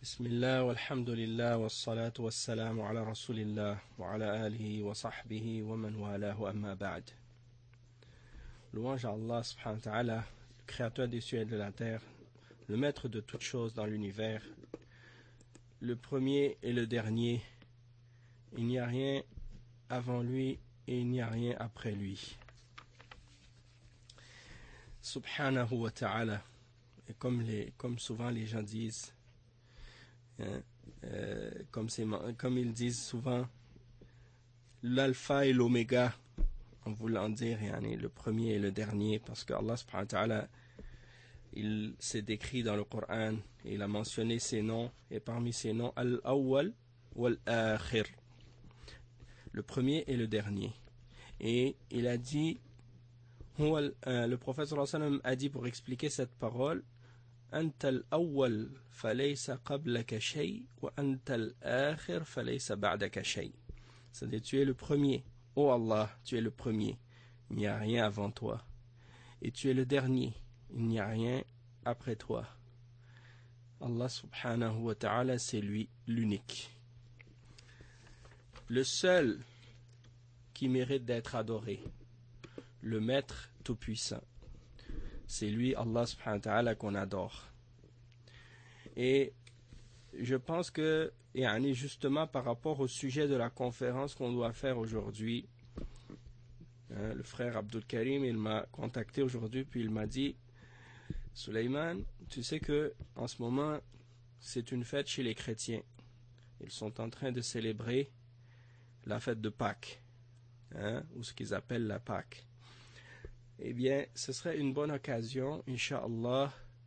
بسم الله والحمد لله والصلاة والسلام على رسول الله وعلى آله وصحبه ومن والاه أما بعد. Louange à Allah subhanahu wa ta'ala, le créateur des cieux et de la terre, le maître de toutes choses dans l'univers, le premier et le dernier. Il n'y a rien avant lui et il n'y a rien après lui. Subhanahu wa ta'ala. Et comme souvent les gens disent, comme ils disent souvent, l'alpha et l'oméga, en voulant dire le premier et le dernier, parce que Allah subhanahu wa ta'ala, il s'est décrit dans le Coran et il a mentionné ses noms, et parmi ses noms, al-awwal wal-akhir, le premier et le dernier. Et il a dit, le prophète sallallahu alayhi wa sallam a dit pour expliquer cette parole, أنت الأول فليس قبلك شيء وأنت الآخر فليس بعدك شيء. C'est-à-dire tu es le premier. Oh Allah, tu es le premier. Il n'y a rien avant toi. Et tu es le dernier. Il n'y a rien après toi. Allah subhanahu wa ta'ala, c'est lui l'unique. Le seul qui mérite d'être adoré. Le maître tout-puissant. C'est lui, Allah subhanahu wa ta'ala, qu'on adore. Et je pense que, justement par rapport au sujet de la conférence qu'on doit faire aujourd'hui, le frère Abdul Karim, il m'a contacté aujourd'hui, puis il m'a dit, Suleiman, tu sais que en ce moment, c'est une fête chez les chrétiens. Ils sont en train de célébrer la fête de Pâques, ou ce qu'ils appellent la Pâque. Eh bien, ce serait une bonne occasion, Inch'Allah,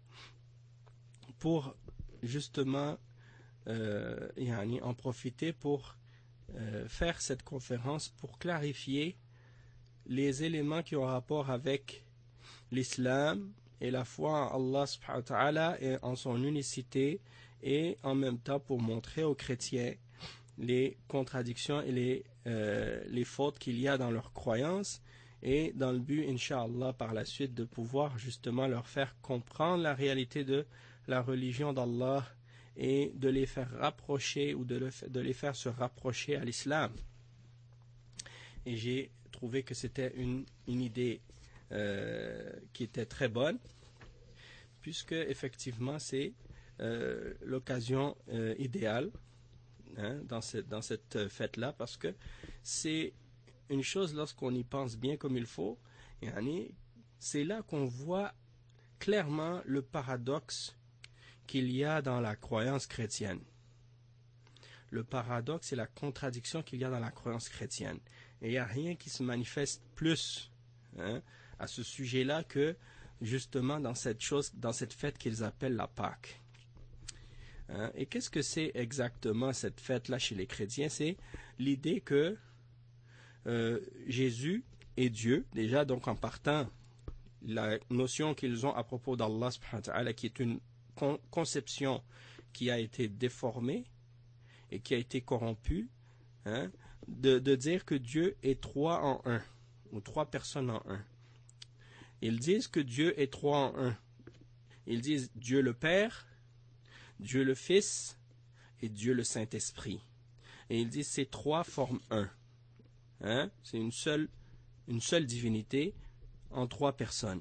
pour justement en profiter pour faire cette conférence pour clarifier les éléments qui ont rapport avec l'islam et la foi en Allah subhanahu wa ta'ala et en son unicité, et en même temps pour montrer aux chrétiens les contradictions et les fautes qu'il y a dans leurs croyances, et dans le but, Inch'Allah, par la suite, de pouvoir justement leur faire comprendre la réalité de la religion d'Allah et de les faire rapprocher ou de les faire se rapprocher à l'islam. Et j'ai trouvé que c'était une idée qui était très bonne, puisque effectivement c'est l'occasion idéale dans cette fête-là, parce que c'est une chose, lorsqu'on y pense bien comme il faut, c'est là qu'on voit clairement le paradoxe qu'il y a dans la croyance chrétienne. Le paradoxe et la contradiction qu'il y a dans la croyance chrétienne. Et il n'y a rien qui se manifeste plus à ce sujet-là que justement dans cette fête qu'ils appellent la Pâque. Et qu'est-ce que c'est exactement cette fête-là chez les chrétiens? C'est l'idée que Jésus est Dieu, déjà, donc en partant, la notion qu'ils ont à propos d'Allah subhanahu wa ta'ala, qui est une conception qui a été déformée et qui a été corrompue, de dire que Dieu est trois en un, ou trois personnes en un. Ils disent que Dieu est trois en un. Ils disent Dieu le Père, Dieu le Fils et Dieu le Saint-Esprit. Et ils disent ces trois forment un. C'est une seule divinité en trois personnes.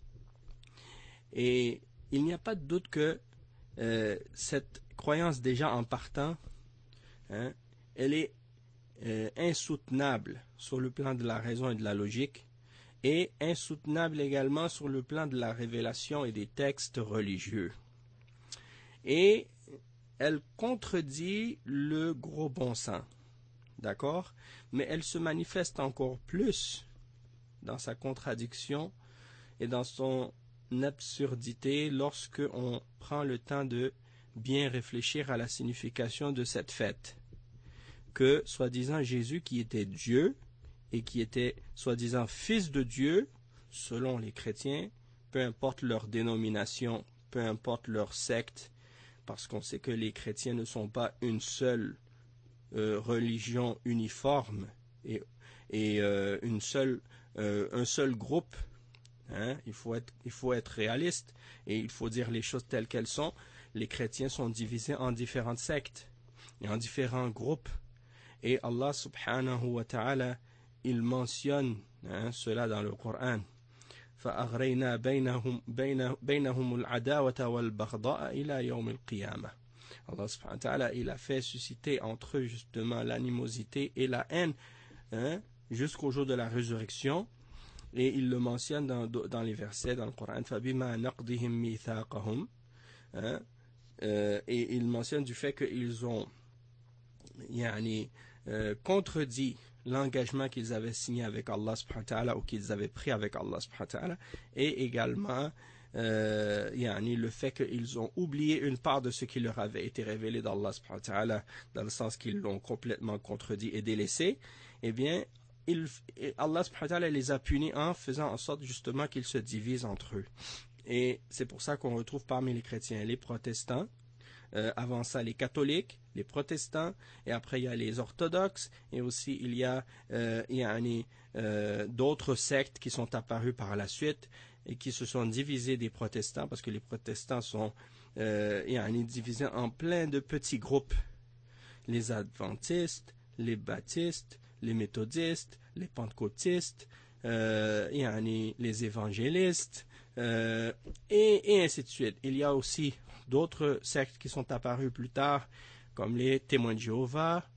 Et il n'y a pas de doute que cette croyance, déjà en partant, elle est insoutenable sur le plan de la raison et de la logique, et insoutenable également sur le plan de la révélation et des textes religieux. Et elle contredit le gros bon sens. D'accord? Mais elle se manifeste encore plus dans sa contradiction et dans son absurdité lorsque on prend le temps de bien réfléchir à la signification de cette fête. Que, soi-disant, Jésus, qui était Dieu et qui était, soi-disant, fils de Dieu, selon les chrétiens, peu importe leur dénomination, peu importe leur secte, parce qu'on sait que les chrétiens ne sont pas une seule religion uniforme et un seul groupe. Il faut être réaliste et il faut dire les choses telles qu'elles sont. les chrétiens sont divisés en différentes sectes et en différents groupes. Et Allah subhanahu wa ta'ala, il mentionne cela dans le Coran. فَأَغْرَيْنَا بَيْنَهُمُ الْعَدَاوَةَ وَالْبَغْضَاءَ إِلَى يَوْمِ الْقِيَامَةِ. Allah subhanahu wa ta'ala, il a fait susciter entre eux justement l'animosité et la haine jusqu'au jour de la résurrection. Et il le mentionne dans les versets dans le Coran. فَبِمَا نَقْضِهِمْ مِيثَاقَهُمْ. Et il mentionne du fait qu'ils ont contredit l'engagement qu'ils avaient signé avec Allah subhanahu wa ta'ala ou qu'ils avaient pris avec Allah subhanahu wa ta'ala, et également le fait qu'ils ont oublié une part de ce qui leur avait été révélé d'Allah subhanahu wa ta'ala, dans le sens qu'ils l'ont complètement contredit et délaissé. Eh bien, Allah subhanahu wa ta'ala les a punis en faisant en sorte justement qu'ils se divisent entre eux. Et c'est pour ça qu'on retrouve parmi les chrétiens les protestants, avant ça les catholiques, les protestants, et après il y a les orthodoxes, et aussi il y a d'autres sectes qui sont apparues par la suite et qui se sont divisés des protestants, parce que les protestants sont divisés en plein de petits groupes. Les adventistes, les baptistes, les méthodistes, les pentecôtistes, les évangélistes, et ainsi de suite. Il y a aussi d'autres sectes qui sont apparues plus tard, comme les témoins de Jéhovah,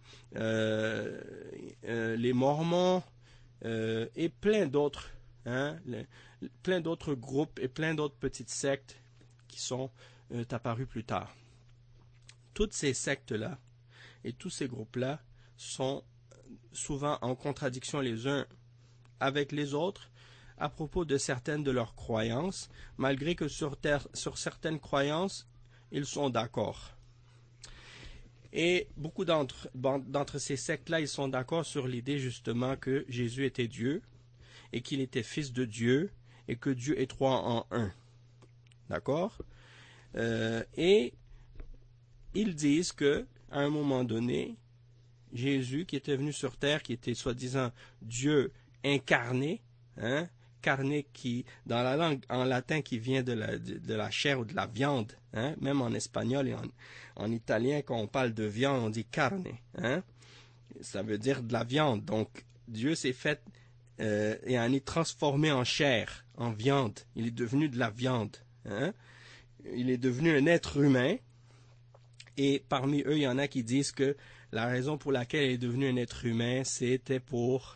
les mormons, et plein d'autres, plein d'autres groupes et plein d'autres petites sectes qui sont apparues plus tard. Toutes ces sectes-là et tous ces groupes-là sont souvent en contradiction les uns avec les autres à propos de certaines de leurs croyances, malgré que sur certaines croyances, ils sont d'accord. Et beaucoup d'entre ces sectes-là, ils sont d'accord sur l'idée justement que Jésus était Dieu et qu'il était fils de Dieu et que Dieu est trois en un. D'accord? Et ils disent que à un moment donné, Jésus qui était venu sur terre, qui était soi-disant Dieu incarné, carné qui, dans la langue en latin qui vient de la chair ou de la viande, même en espagnol et en italien, quand on parle de viande, on dit carne, ça veut dire de la viande. Donc Dieu s'est fait et en est transformé en chair, en viande. Il est devenu de la viande. Il est devenu un être humain. Et parmi eux, il y en a qui disent que la raison pour laquelle il est devenu un être humain, c'était pour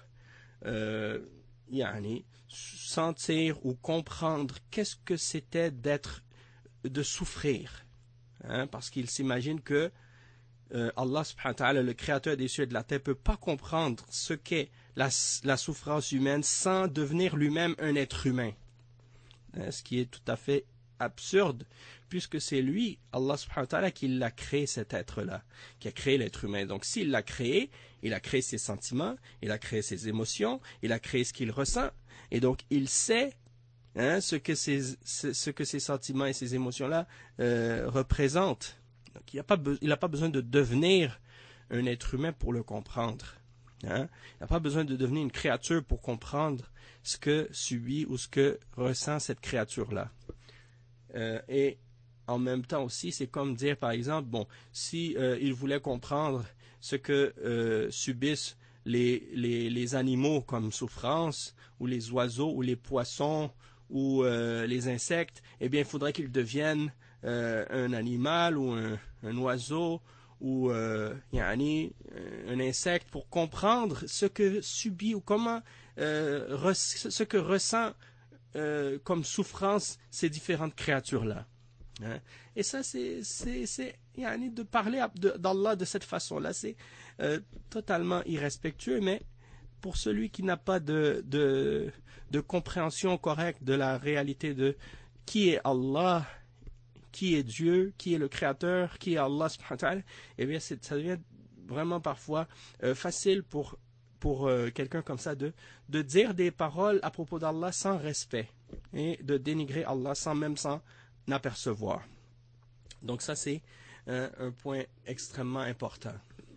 sentir ou comprendre qu'est-ce que c'était de souffrir. Parce qu'il s'imagine que Allah subhanahu wa ta'ala, le créateur des cieux et de la terre, ne peut pas comprendre ce qu'est la souffrance humaine sans devenir lui-même un être humain. Ce qui est tout à fait absurde, puisque c'est lui, Allah subhanahu wa ta'ala, qui l'a créé, cet être-là, qui a créé l'être humain. Donc s'il l'a créé, il a créé ses sentiments, il a créé ses émotions, il a créé ce qu'il ressent, et donc il sait ce que ces sentiments et ces émotions-là représentent. Donc il n'a pas besoin de devenir un être humain pour le comprendre. Il n'a pas besoin de devenir une créature pour comprendre ce que subit ou ce que ressent cette créature-là. Et en même temps aussi, c'est comme dire, par exemple, si il voulait comprendre ce que subissent les animaux comme souffrance, ou les oiseaux, ou les poissons, ou les insectes, eh bien, il faudrait qu'ils deviennent un animal, ou un oiseau, ou un insecte, pour comprendre ce que subit, ou comment ce que ressent comme souffrance ces différentes créatures-là. Et ça, c'est de parler d'Allah de cette façon-là, c'est totalement irrespectueux, mais pour celui qui n'a pas de compréhension correcte de la réalité de qui est Allah, qui est Dieu, qui est le Créateur, qui est Allah subhanahu wa ta'ala, eh bien ça devient vraiment parfois facile pour quelqu'un comme ça de dire des paroles à propos d'Allah sans respect et de dénigrer Allah sans même s'en apercevoir. Donc ça c'est un point extrêmement important.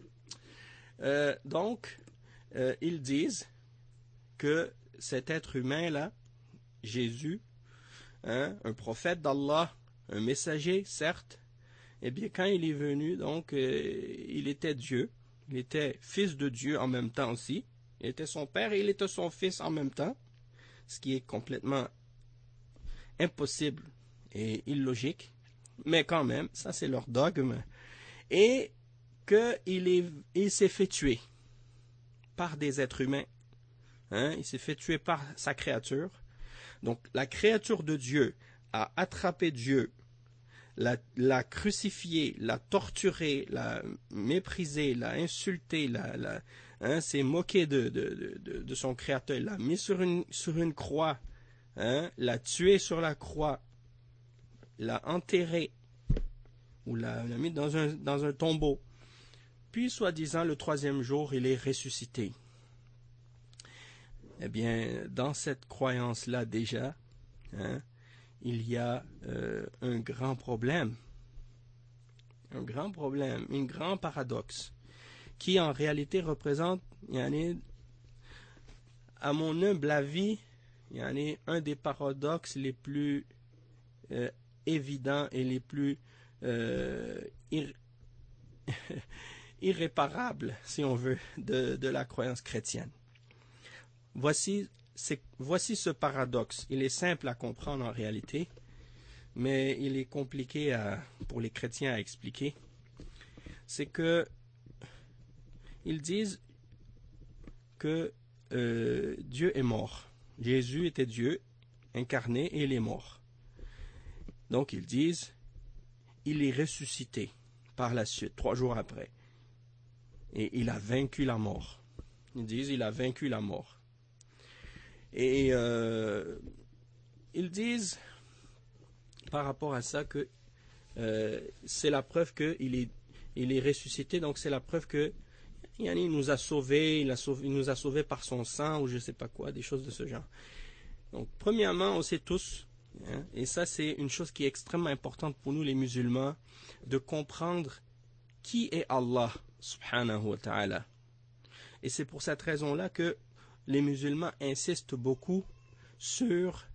Donc ils disent que cet être humain-là, Jésus, un prophète d'Allah, un messager certes, eh bien, quand il est venu, donc, il était Dieu, il était fils de Dieu en même temps aussi, il était son père et il était son fils en même temps, ce qui est complètement impossible et illogique, mais quand même, ça c'est leur dogme, et qu'il s'est fait tuer par des êtres humains, hein? Il s'est fait tuer par sa créature. Donc la créature de Dieu a attrapé Dieu, l'a crucifié, l'a torturé, l'a méprisé, l'a insulté, s'est moqué de son créateur, l'a mis sur une croix, hein? L'a tué sur la croix, l'a enterré, ou l'a mis dans un tombeau. Puis, soi-disant, le troisième jour, il est ressuscité. Eh bien, dans cette croyance-là déjà, hein, il y a un grand problème, un grand paradoxe, qui en réalité représente, à mon humble avis, un des paradoxes les plus évidents et les plus irréparables, si on veut, de la croyance chrétienne. Voici ce paradoxe. Il est simple à comprendre en réalité, mais il est compliqué pour les chrétiens à expliquer. C'est que ils disent que Dieu est mort. Jésus était Dieu incarné et il est mort. Donc ils disent il est ressuscité par la suite, 3 jours après. Et il a vaincu la mort. Ils disent il a vaincu la mort. Et ils disent par rapport à ça que c'est la preuve qu'il est ressuscité, donc c'est la preuve que il nous a sauvés, il nous a sauvés par son sang ou je ne sais pas quoi, des choses de ce genre. Donc premièrement, on sait tous, hein, et ça c'est une chose qui est extrêmement importante pour nous les musulmans, de comprendre qui est Allah subhanahu wa ta'ala. Et c'est pour cette raison-là que les musulmans insistent beaucoup sur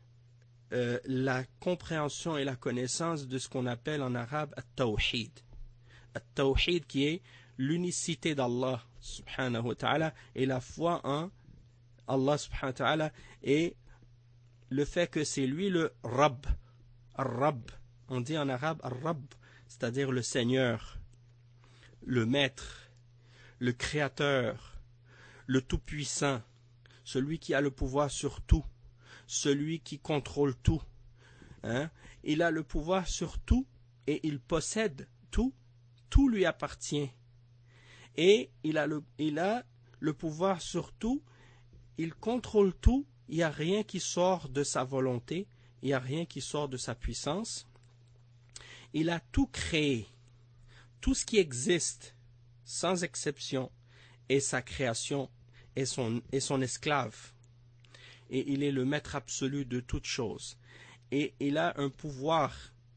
la compréhension et la connaissance de ce qu'on appelle en arabe at-tawhid. At-tawhid qui est l'unicité d'Allah subhanahu wa ta'ala et la foi en Allah subhanahu wa ta'ala et le fait que c'est lui le Rabb. Ar-Rabb, on dit en arabe Ar-Rabb, c'est-à-dire le Seigneur, le Maître, le Créateur, le Tout-Puissant, celui qui a le pouvoir sur tout, celui qui contrôle tout. Hein? Il a le pouvoir sur tout et il possède tout, tout lui appartient. Et il a le pouvoir sur tout, il contrôle tout, il n'y a rien qui sort de sa volonté, il n'y a rien qui sort de sa puissance. Il a tout créé, tout ce qui existe, sans exception, est sa création, est son esclave. Et il est le maître absolu de toutes choses. Et il a un pouvoir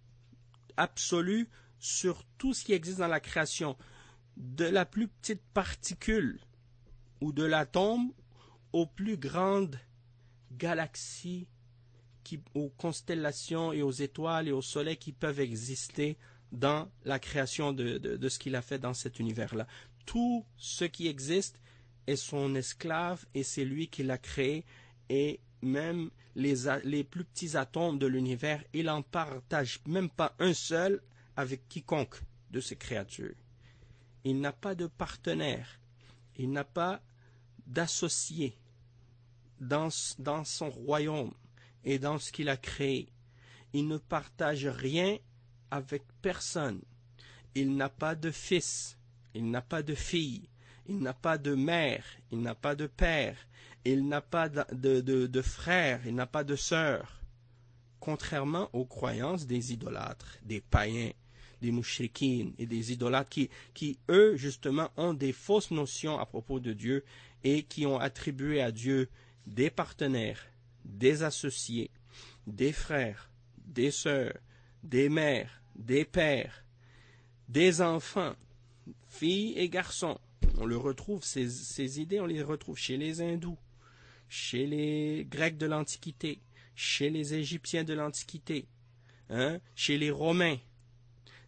absolu sur tout ce qui existe dans la création, de la plus petite particule ou de l'atome aux plus grandes galaxies, aux constellations et aux étoiles et au soleil qui peuvent exister dans la création de ce qu'il a fait dans cet univers-là. Tout ce qui existe est son esclave et c'est lui qui l'a créé et même les plus petits atomes de l'univers, il n'en partage même pas un seul avec quiconque de ces créatures. Il n'a pas de partenaire, il n'a pas d'associé dans son royaume et dans ce qu'il a créé. Il ne partage rien avec personne. Il n'a pas de fils, il n'a pas de fille, il n'a pas de mère, il n'a pas de père, il n'a pas de frère, il n'a pas de sœur. Contrairement aux croyances des idolâtres, des païens, des mouchriquines et des idolâtres qui, eux, justement, ont des fausses notions à propos de Dieu et qui ont attribué à Dieu des partenaires, des associés, des frères, des sœurs, des mères, des pères, des enfants, filles et garçons. On le retrouve, ces idées, on les retrouve chez les hindous, chez les Grecs de l'Antiquité, chez les Égyptiens de l'Antiquité, chez les Romains.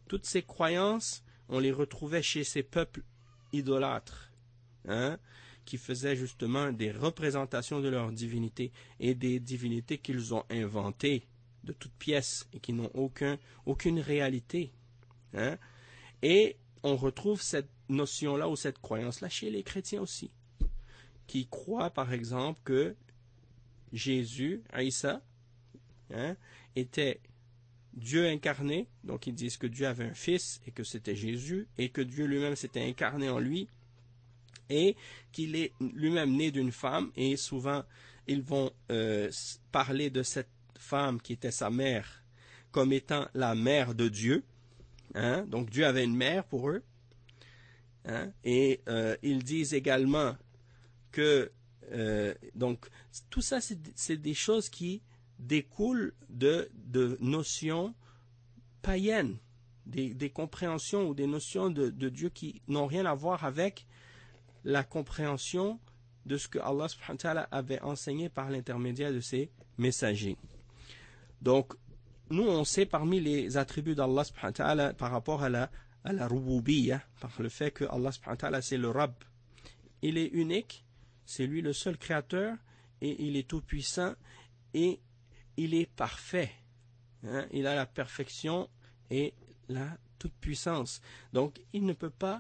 toutes ces croyances, on les retrouvait chez ces peuples idolâtres, qui faisaient justement des représentations de leur divinité et des divinités qu'ils ont inventées de toutes pièces et qui n'ont aucune réalité. Et on retrouve cette notion-là ou cette croyance-là chez les chrétiens aussi, qui croient par exemple que Jésus, Isa, était Dieu incarné, donc ils disent que Dieu avait un fils et que c'était Jésus, et que Dieu lui-même s'était incarné en lui, et qu'il est lui-même né d'une femme, et souvent ils vont parler de cette femme qui était sa mère comme étant la mère de Dieu, donc Dieu avait une mère pour eux, et ils disent également que donc tout ça c'est des choses qui découlent de notions païennes, des compréhensions ou des notions de Dieu qui n'ont rien à voir avec la compréhension de ce que Allah subhanahu wa ta'ala avait enseigné par l'intermédiaire de ses messagers. Donc, nous on sait parmi les attributs d'Allah subhanahu wa ta'ala par rapport à la rububiyya, par le fait que Allah subhanahu wa ta'ala c'est le Rabb. Il est unique, c'est lui le seul créateur, et il est tout puissant, et il est parfait. Il a la perfection et la toute puissance. Donc, il ne peut pas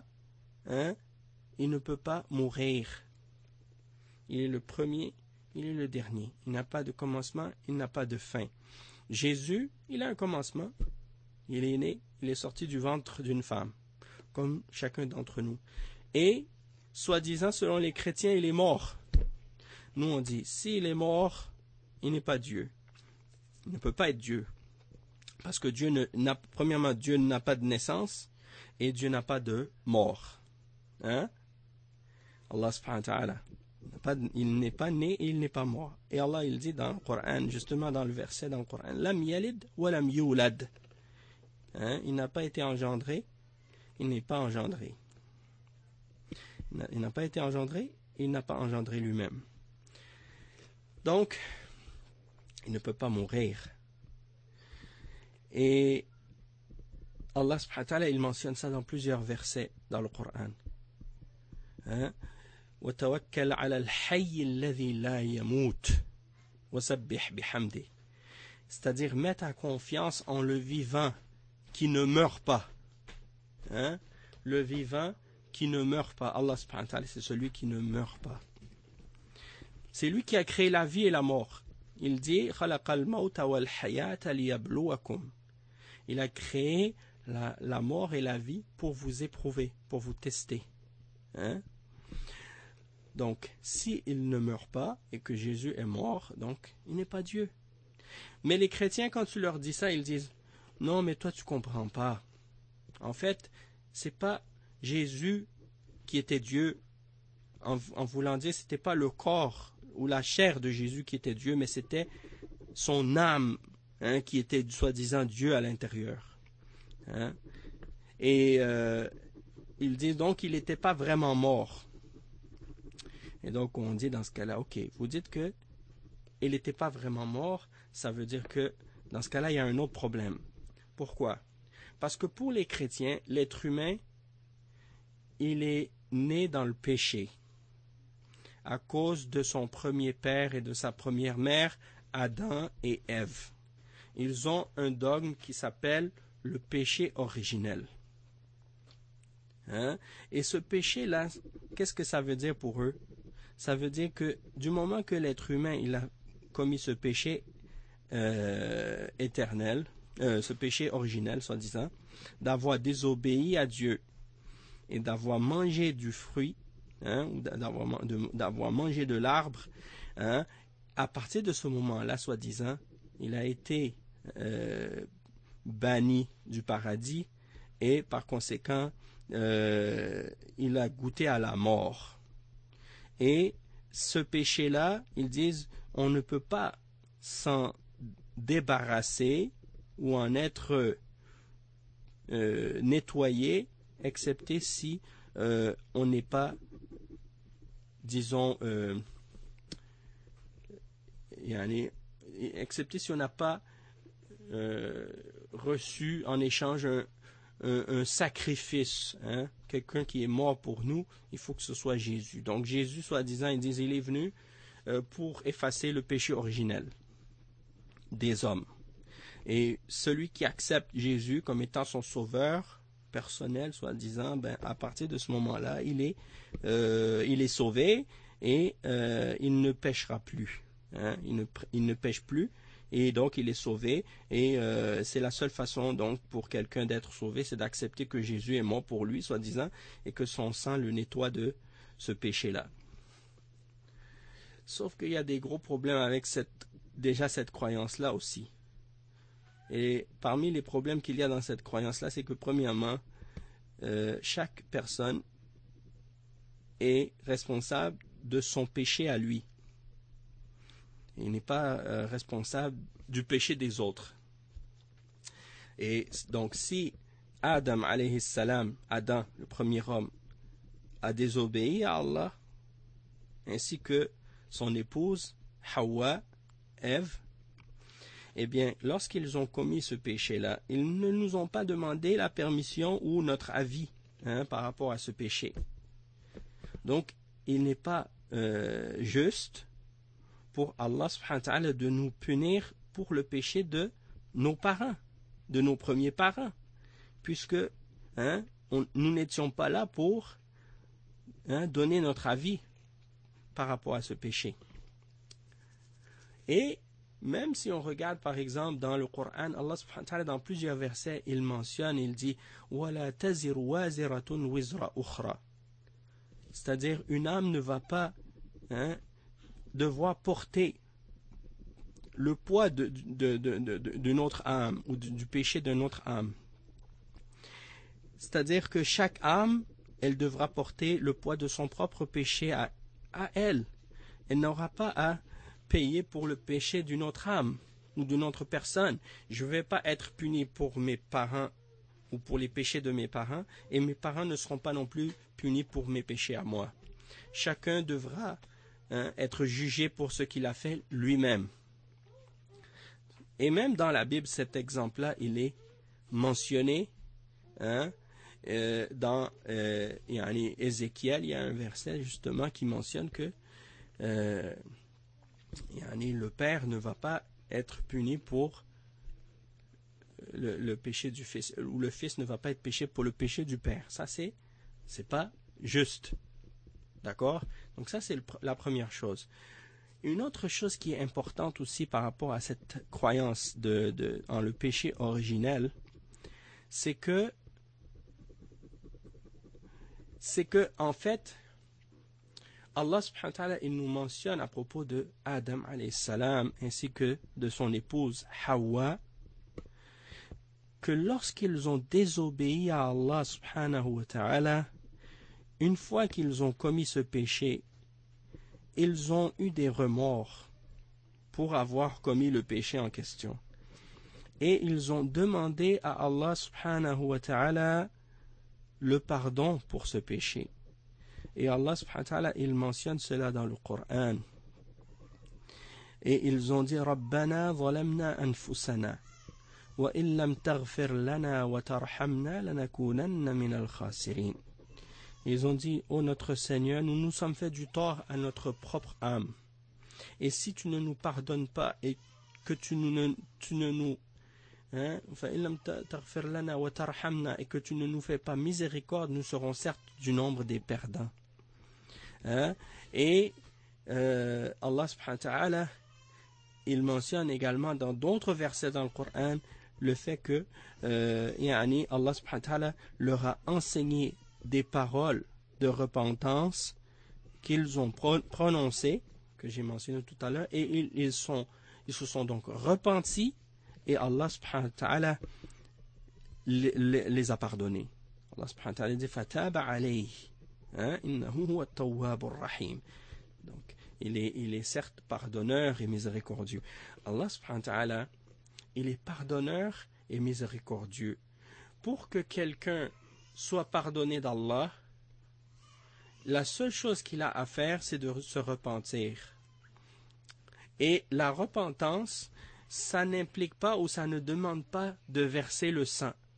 mourir. Il est le premier, il est le dernier. Il n'a pas de commencement, il n'a pas de fin. Jésus, il a un commencement. Il est né, il est sorti du ventre d'une femme, comme chacun d'entre nous. Et, soi-disant, selon les chrétiens, il est mort. Nous, on dit, s'il est mort, il n'est pas Dieu. Il ne peut pas être Dieu. Parce que premièrement, Dieu n'a pas de naissance et Dieu n'a pas de mort. Allah subhanahu wa ta'ala. Il n'est pas né et il n'est pas mort. Et Allah, il dit dans le Coran, justement dans le verset dans le Coran, Lam yalid wa lam yulad. Il n'a pas été engendré, il n'est pas engendré. Il n'a pas été engendré, il n'a pas engendré lui-même. Donc, il ne peut pas mourir. Et Allah subhanahu wa ta'ala, il mentionne ça dans plusieurs versets dans le Coran. وَتَوَكَّلْ عَلَى الْحَيِّ الَّذِي لَا يَمُوتُ وَسَبِّحْ بِحَمْدِهِ. C'est-à-dire mettre ta confiance en le vivant qui ne meurt pas. Le vivant qui ne meurt pas. Allah subhanahu wa ta'ala, c'est celui qui ne meurt pas. C'est lui qui a créé la vie et la mort. Il dit خَلَقَ الْمَوْتَ وَالْحَيَاةَ لِيَبْلُوَكُمْ. Il a créé la mort et la vie pour vous éprouver, pour vous tester. Donc, s'il ne meurt pas et que Jésus est mort, donc il n'est pas Dieu. Mais les chrétiens, quand tu leur dis ça, ils disent non, mais toi tu comprends pas. En fait, c'est pas Jésus qui était Dieu. En voulant dire, c'était pas le corps ou la chair de Jésus qui était Dieu, mais c'était son âme qui était soi-disant Dieu à l'intérieur. Et il dit donc qu'il n'était pas vraiment mort. Et donc on dit dans ce cas-là, ok, vous dites que il n'était pas vraiment mort, ça veut dire que dans ce cas-là, il y a un autre problème. Pourquoi? Parce que pour les chrétiens, l'être humain, il est né dans le péché à cause de son premier père et de sa première mère, Adam et Ève. Ils ont un dogme qui s'appelle le péché originel. Et ce péché-là, qu'est-ce que ça veut dire pour eux? Ça veut dire que du moment que l'être humain il a commis ce péché éternel, ce péché originel, soi-disant, d'avoir désobéi à Dieu et d'avoir mangé du fruit, ou d'avoir mangé de l'arbre, à partir de ce moment-là, soi-disant, il a été banni du paradis et par conséquent, il a goûté à la mort. Et ce péché-là, ils disent, on ne peut pas s'en débarrasser ou en être nettoyé, excepté si on n'est pas, disons, excepté si on n'a pas reçu en échange un sacrifice, hein, quelqu'un qui est mort pour nous, il faut que ce soit Jésus. Donc Jésus, soi-disant, ils disent, il est venu pour effacer le péché originel des hommes. Et celui qui accepte Jésus comme étant son sauveur personnel, soi-disant, ben, à partir de ce moment-là, il est sauvé et il ne péchera plus. Hein, il ne pêche plus. Et donc il est sauvé, et c'est la seule façon donc pour quelqu'un d'être sauvé, c'est d'accepter que Jésus est mort pour lui, soi-disant, et que son sang le nettoie de ce péché-là. Sauf qu'il y a des gros problèmes avec cette croyance-là aussi. Et parmi les problèmes qu'il y a dans cette croyance-là, c'est que premièrement, chaque personne est responsable de son péché à lui. Il n'est pas responsable du péché des autres. Et donc si Adam alayhi salam, Adam, le premier homme, a désobéi à Allah, ainsi que son épouse Hawa, Ève, eh bien, lorsqu'ils ont commis ce péché-là, ils ne nous ont pas demandé la permission ou notre avis, hein, par rapport à ce péché. Donc, il n'est pas juste pour Allah subhanahu wa ta'ala de nous punir pour le péché de nos parents, de nos premiers parents, puisque hein, nous n'étions pas là pour donner notre avis par rapport à ce péché. Et même si on regarde par exemple dans le Coran, Allah subhanahu wa ta'ala dans plusieurs versets, il mentionne, il dit وَلَا تَزِرُ وَازِرَةٌ وِزْرَ أُخْرَى, c'est-à-dire une âme ne va pas devoir porter le poids d'une autre âme ou du péché d'une autre âme. C'est-à-dire que chaque âme, elle devra porter le poids de son propre péché à elle. Elle n'aura pas à payer pour le péché d'une autre âme ou d'une autre personne. Je ne vais pas être puni pour mes parents ou pour les péchés de mes parents, et mes parents ne seront pas non plus punis pour mes péchés à moi. Chacun devra être jugé pour ce qu'il a fait lui-même. Et même dans la Bible, cet exemple-là, il est mentionné dans Ézéchiel. Il y a un verset justement qui mentionne que le père ne va pas être puni pour le péché du fils, ou le fils ne va pas être péché pour le péché du père. Ça, c'est pas juste. D'accord? Donc ça, c'est la première chose. Une autre chose qui est importante aussi par rapport à cette croyance en le péché originel, c'est que en fait, Allah subhanahu wa ta'ala, il nous mentionne à propos de Adam alayhi salam ainsi que de son épouse Hawa, que lorsqu'ils ont désobéi à Allah subhanahu wa ta'ala, une fois qu'ils ont commis ce péché, ils ont eu des remords pour avoir commis le péché en question. Et ils ont demandé à Allah subhanahu wa ta'ala le pardon pour ce péché. Et Allah subhanahu wa ta'ala, il mentionne cela dans le Coran. Et ils ont dit Rabbana zalamna anfusana wa illam taghfir lana wa tarhamna lanakunanna minal khasirin. Ils ont dit, ô notre Seigneur, nous nous sommes fait du tort à notre propre âme. Et si tu ne nous pardonnes pas et que tu ne nous et que tu ne nous fais pas miséricorde, nous serons certes du nombre des perdants. Et Allah subhanahu wa ta'ala, il mentionne également dans d'autres versets dans le Coran le fait que Allah subhanahu wa ta'ala leur a enseigné des paroles de repentance qu'ils ont prononcées, que j'ai mentionné tout à l'heure, et ils se sont donc repentis, et Allah subhanahu wa ta'ala les a pardonnés. Allah subhanahu wa ta'ala dit fataba alayhi innahu huwa at-tawwabur rahim. Donc il est certes pardonneur et miséricordieux. Allah subhanahu wa ta'ala, il est pardonneur et miséricordieux. Pour que quelqu'un soit pardonné d'Allah, la seule chose qu'il a à faire, c'est de se repentir. Et la repentance, ça n'implique pas ou ça ne demande pas de verser le sang.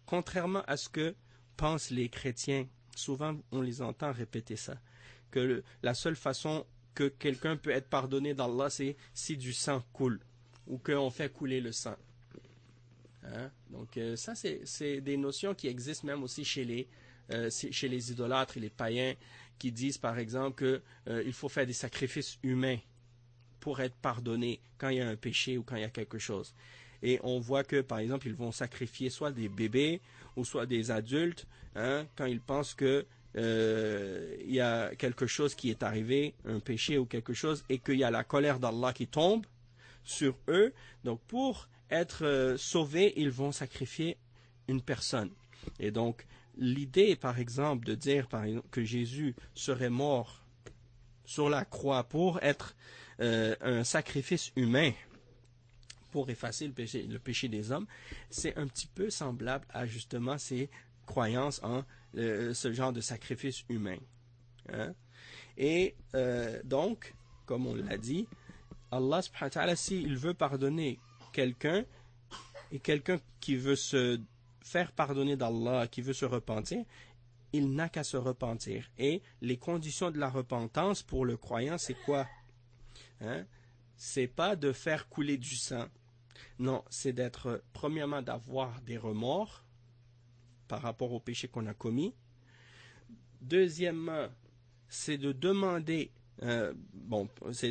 contrairement à ce que pensent les chrétiens, souvent on les entend répéter ça, que la seule façon que quelqu'un peut être pardonné d'Allah, c'est si du sang coule, ou qu'on fait couler le sang. Hein? Donc ça, c'est des notions qui existent même aussi chez les idolâtres et les païens, qui disent par exemple qu'il faut faire des sacrifices humains pour être pardonné quand il y a un péché ou quand il y a quelque chose. Et on voit que, par exemple, ils vont sacrifier soit des bébés ou soit des adultes, hein, quand ils pensent que il y a quelque chose qui est arrivé, un péché ou quelque chose, et qu'il y a la colère d'Allah qui tombe sur eux. Donc, pour être sauvés, ils vont sacrifier une personne. Et donc, l'idée, par exemple, de dire par exemple, que Jésus serait mort sur la croix pour être un sacrifice humain, pour effacer le péché des hommes, c'est un petit peu semblable à justement ces croyances en ce genre de sacrifice humain. Hein? Et donc, comme on l'a dit, Allah subhanahu wa ta'ala, s'il veut pardonner quelqu'un, et quelqu'un qui veut se faire pardonner d'Allah, qui veut se repentir, il n'a qu'à se repentir. Et les conditions de la repentance pour le croyant, c'est quoi? Hein? C'est pas de faire couler du sang. Non, c'est d'être, premièrement, d'avoir des remords par rapport au péché qu'on a commis. Deuxièmement, c'est de demander, c'est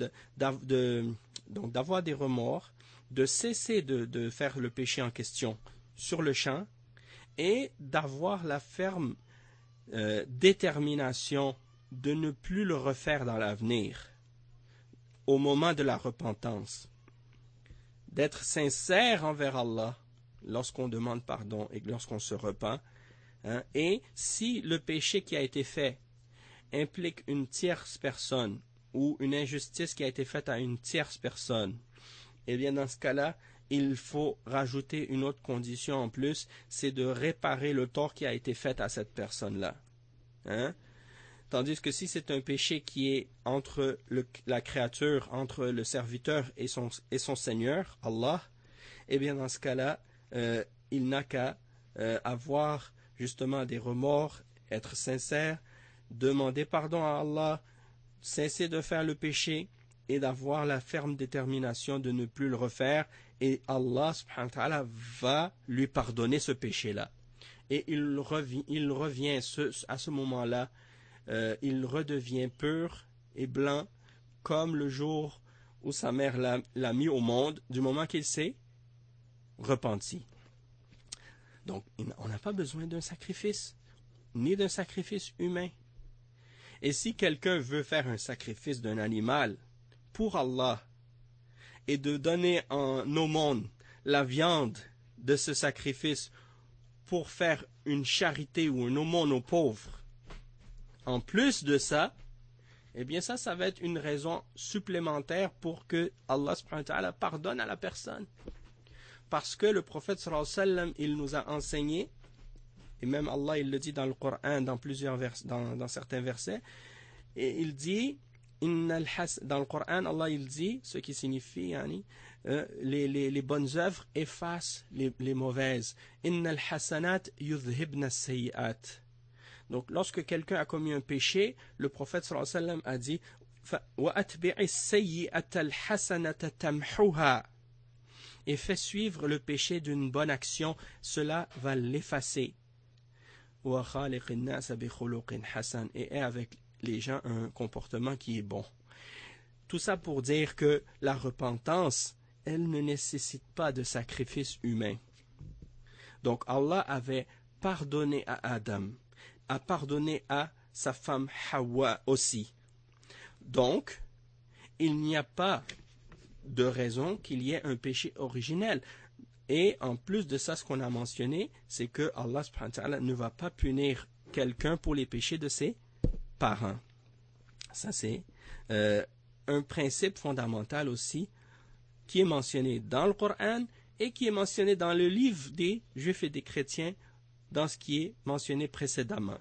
donc d'avoir des remords, de cesser de faire le péché en question sur le champ et d'avoir la ferme détermination de ne plus le refaire dans l'avenir, au moment de la repentance. D'être sincère envers Allah lorsqu'on demande pardon et lorsqu'on se repent. Hein, et si le péché qui a été fait implique une tierce personne ou une injustice qui a été faite à une tierce personne, eh bien dans ce cas-là, il faut rajouter une autre condition en plus, c'est de réparer le tort qui a été fait à cette personne-là. Hein? Tandis que si c'est un péché qui est entre la créature, entre le serviteur et son Seigneur, Allah, eh bien dans ce cas-là, il n'a qu'à avoir justement des remords, être sincère, demander pardon à Allah, cesser de faire le péché et d'avoir la ferme détermination de ne plus le refaire, et Allah subhanahu wa ta'ala va lui pardonner ce péché-là. Et il revient à ce moment-là, il redevient pur et blanc comme le jour où sa mère l'a mis au monde, du moment qu'il s'est repenti. Donc, on n'a pas besoin d'un sacrifice, ni d'un sacrifice humain. Et si quelqu'un veut faire un sacrifice d'un animal pour Allah et de donner en aumône la viande de ce sacrifice pour faire une charité ou une aumône aux pauvres, en plus de ça, eh bien ça va être une raison supplémentaire pour que Allah subhanahu wa ta'ala pardonne à la personne. Parce que le prophète sallallahu alayhi wa sallam, il nous a enseigné, et même Allah il le dit dans le Coran, dans certains versets, et il dit, dans le Coran, Allah il dit, ce qui signifie, les bonnes œuvres effacent les mauvaises. Innal hasanat yudhibna as-sayyi'at. Donc, lorsque quelqu'un a commis un péché, le prophète sallallahu alayhi wa sallam a dit وَأَتْبِعِ السَّيِّئَةَ الْحَسَنَةَ تَمْحُهَا. Et fait suivre le péché d'une bonne action, cela va l'effacer. وَخَالِقِ النَّاسَ بِخُلُقٍ حَسَنٍ. Et ait avec les gens un comportement qui est bon. Tout ça pour dire que la repentance, elle ne nécessite pas de sacrifice humain. Donc, Allah avait pardonné à Adam, a pardonné à sa femme Hawa aussi. Donc, il n'y a pas de raison qu'il y ait un péché originel. Et en plus de ça, ce qu'on a mentionné, c'est que Allah subhanahu wa ta'ala ne va pas punir quelqu'un pour les péchés de ses parents. Ça, c'est un principe fondamental aussi qui est mentionné dans le Coran et qui est mentionné dans le livre des Juifs et des chrétiens dans ce qui est mentionné précédemment.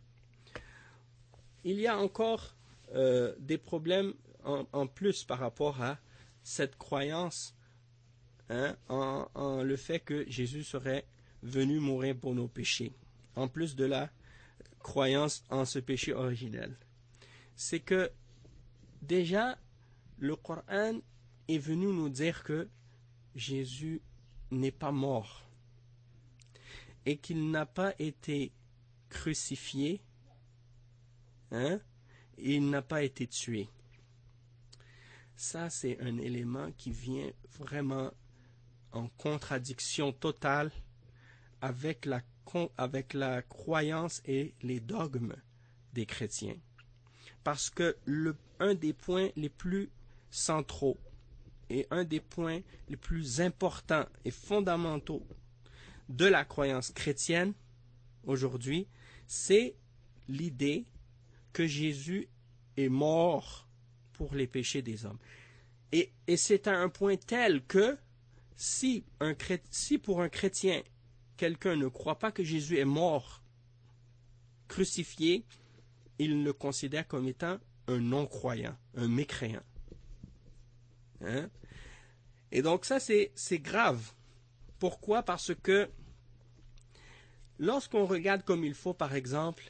Il y a encore des problèmes en plus par rapport à cette croyance en le fait que Jésus serait venu mourir pour nos péchés, en plus de la croyance en ce péché originel. C'est que déjà, le Coran est venu nous dire que Jésus n'est pas mort et qu'il n'a pas été crucifié, et il n'a pas été tué. Ça, c'est un élément qui vient vraiment en contradiction totale avec la croyance et les dogmes des chrétiens. Parce que un des points les plus centraux et un des points les plus importants et fondamentaux de la croyance chrétienne aujourd'hui, c'est l'idée que Jésus est mort pour les péchés des hommes. Et c'est à un point tel que si pour un chrétien, quelqu'un ne croit pas que Jésus est mort, crucifié, il le considère comme étant un non-croyant, un mécréant. Et donc ça, c'est grave. Pourquoi? Parce que lorsqu'on regarde comme il faut, par exemple,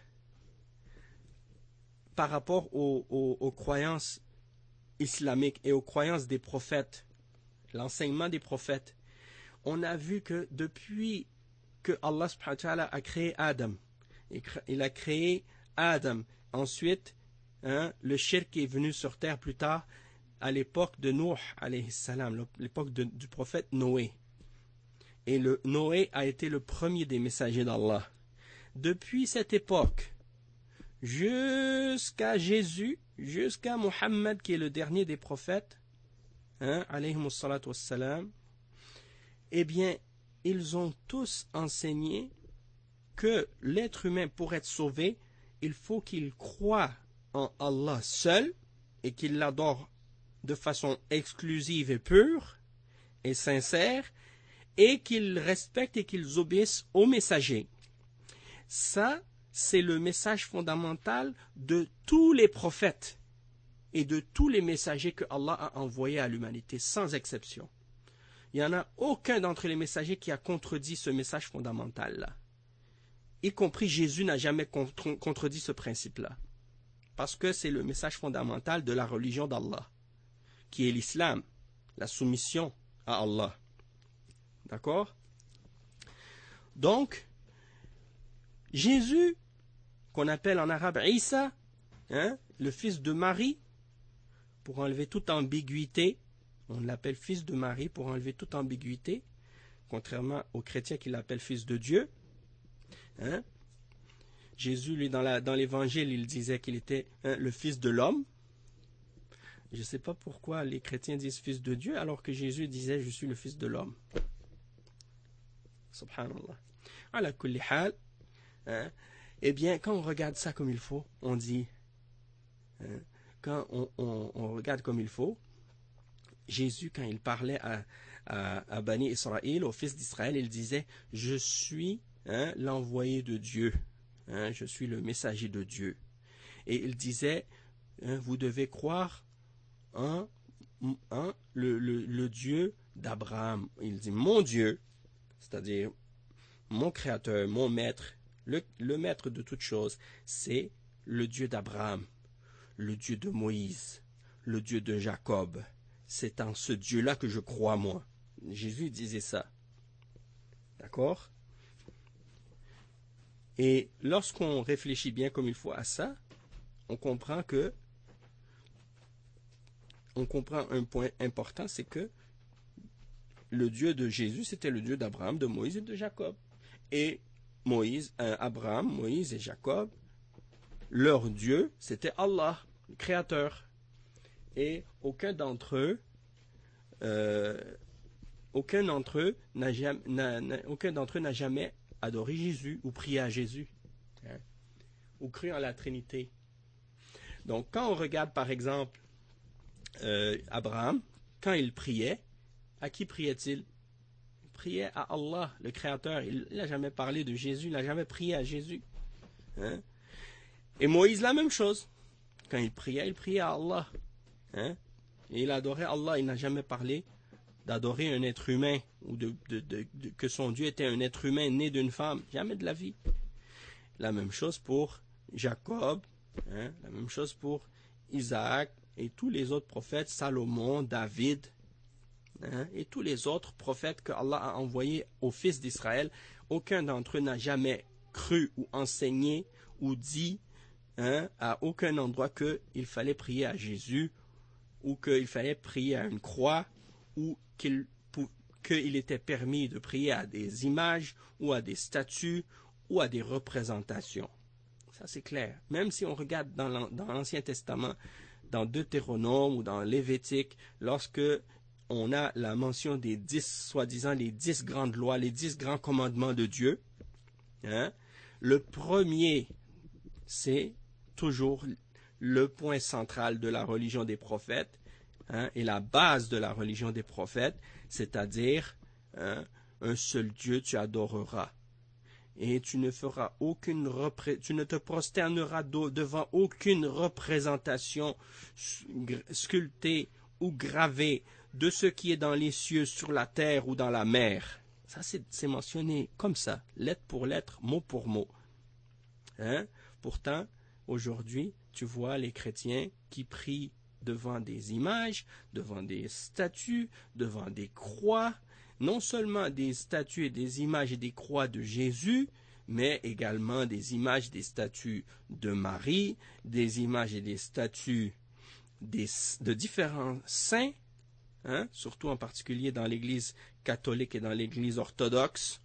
par rapport aux croyances islamiques et aux croyances des prophètes, l'enseignement des prophètes, on a vu que depuis que Allah subhanahu wa ta'ala a créé Adam, il a créé Adam, ensuite, le shirk est venu sur terre plus tard, à l'époque de Nuh, alayhi salam, l'époque du prophète Noé. Et Noé a été le premier des messagers d'Allah. Depuis cette époque, jusqu'à Jésus, jusqu'à Muhammad, qui est le dernier des prophètes, alayhi salatu wassalam, eh bien, ils ont tous enseigné que l'être humain, pour être sauvé, il faut qu'il croie en Allah seul et qu'il l'adore de façon exclusive et pure et sincère, et qu'ils respectent et qu'ils obéissent aux messagers. Ça, c'est le message fondamental de tous les prophètes et de tous les messagers que Allah a envoyés à l'humanité, sans exception. Il n'y en a aucun d'entre les messagers qui a contredit ce message fondamental-là. Y compris Jésus n'a jamais contredit ce principe-là. Parce que c'est le message fondamental de la religion d'Allah, qui est l'islam, la soumission à Allah. D'accord? Donc, Jésus, qu'on appelle en arabe Isa, le fils de Marie, pour enlever toute ambiguïté, on l'appelle fils de Marie pour enlever toute ambiguïté, contrairement aux chrétiens qui l'appellent fils de Dieu. Jésus, lui, dans l'évangile, il disait qu'il était le fils de l'homme. Je ne sais pas pourquoi les chrétiens disent fils de Dieu, alors que Jésus disait je suis le fils de l'homme. Subhanallah. Ala kulli hal, eh bien, quand on regarde ça comme il faut, on dit, quand on regarde comme il faut, Jésus, quand il parlait à Bani Israël, aux fils d'Israël, il disait je suis l'envoyé de Dieu, je suis le messager de Dieu. Et il disait vous devez croire en le Dieu d'Abraham. Il dit mon Dieu, c'est-à-dire mon créateur, mon maître, le maître de toutes choses, c'est le Dieu d'Abraham, le Dieu de Moïse, le Dieu de Jacob. C'est en ce Dieu-là que je crois, moi. Jésus disait ça. D'accord? Et lorsqu'on réfléchit bien comme il faut à ça, on comprend un point important, c'est que le Dieu de Jésus, c'était le Dieu d'Abraham, de Moïse et de Jacob. Et Abraham, Moïse et Jacob, leur Dieu, c'était Allah, le Créateur. Et aucun d'entre eux n'a jamais adoré Jésus ou prié à Jésus, ou cru en la Trinité. Donc, quand on regarde par exemple Abraham, quand il priait, à qui priait-il? Il priait à Allah, le Créateur. Il n'a jamais parlé de Jésus, il n'a jamais prié à Jésus. Et Moïse, la même chose. Quand il priait à Allah. Et il adorait Allah, il n'a jamais parlé d'adorer un être humain, ou que son Dieu était un être humain né d'une femme. Jamais de la vie. La même chose pour Jacob, la même chose pour Isaac et tous les autres prophètes, Salomon, David, et tous les autres prophètes que Allah a envoyés aux fils d'Israël. Aucun d'entre eux n'a jamais cru ou enseigné ou dit à aucun endroit qu'il fallait prier à Jésus ou qu'il fallait prier à une croix ou qu'il était permis de prier à des images ou à des statues ou à des représentations. Ça c'est clair. Même si on regarde dans l'Ancien Testament, dans Deutéronome ou dans Lévitique, lorsque on a la mention des 10, soi-disant les 10 grandes lois, les 10 grands commandements de Dieu, le premier, c'est toujours le point central de la religion des prophètes, et la base de la religion des prophètes, c'est-à-dire un seul Dieu tu adoreras. Et tu ne te prosterneras devant aucune représentation sculptée ou gravée de ce qui est dans les cieux, sur la terre ou dans la mer. Ça, c'est mentionné comme ça, lettre pour lettre, mot pour mot. Pourtant, aujourd'hui, tu vois les chrétiens qui prient devant des images, devant des statues, devant des croix, non seulement des statues et des images et des croix de Jésus, mais également des images, des statues de Marie, des images et des statues de différents saints, surtout en particulier dans l'Église catholique et dans l'Église orthodoxe,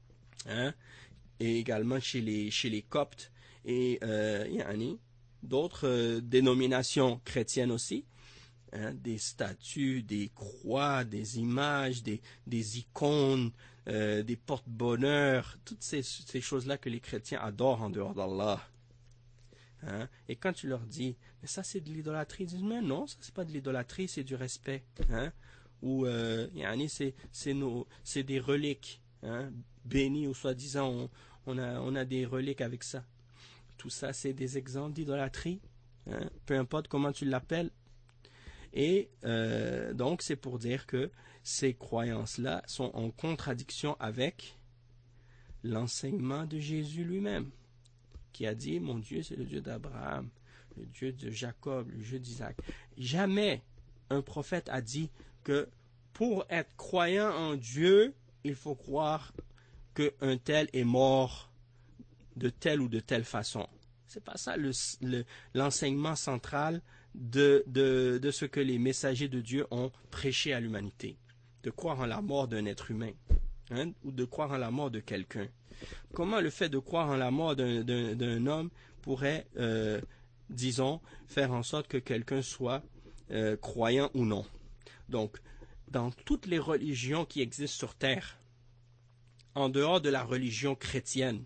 et également chez les Coptes et d'autres dénominations chrétiennes aussi, des statues, des croix, des images, des icônes, des porte-bonheur, toutes ces choses-là que les chrétiens adorent en dehors d'Allah. Et quand tu leur dis, mais ça c'est de l'idolâtrie, ils disent, mais non, ça c'est pas de l'idolâtrie, c'est du respect. Ou c'est des reliques, bénies, ou soi-disant on a des reliques avec ça. Tout ça c'est des exemples d'idolâtrie, peu importe comment tu l'appelles. Et donc c'est pour dire que ces croyances-là sont en contradiction avec l'enseignement de Jésus lui-même, qui a dit, mon Dieu c'est le Dieu d'Abraham, le Dieu de Jacob, le Dieu d'Isaac. Jamais un prophète a dit que pour être croyant en Dieu, il faut croire qu'un tel est mort de telle ou de telle façon. C'est pas ça l'enseignement central de ce que les messagers de Dieu ont prêché à l'humanité. De croire en la mort d'un être humain, ou de croire en la mort de quelqu'un. Comment le fait de croire en la mort d'un homme pourrait, disons, faire en sorte que quelqu'un soit croyant ou non? Donc, dans toutes les religions qui existent sur Terre, en dehors de la religion chrétienne,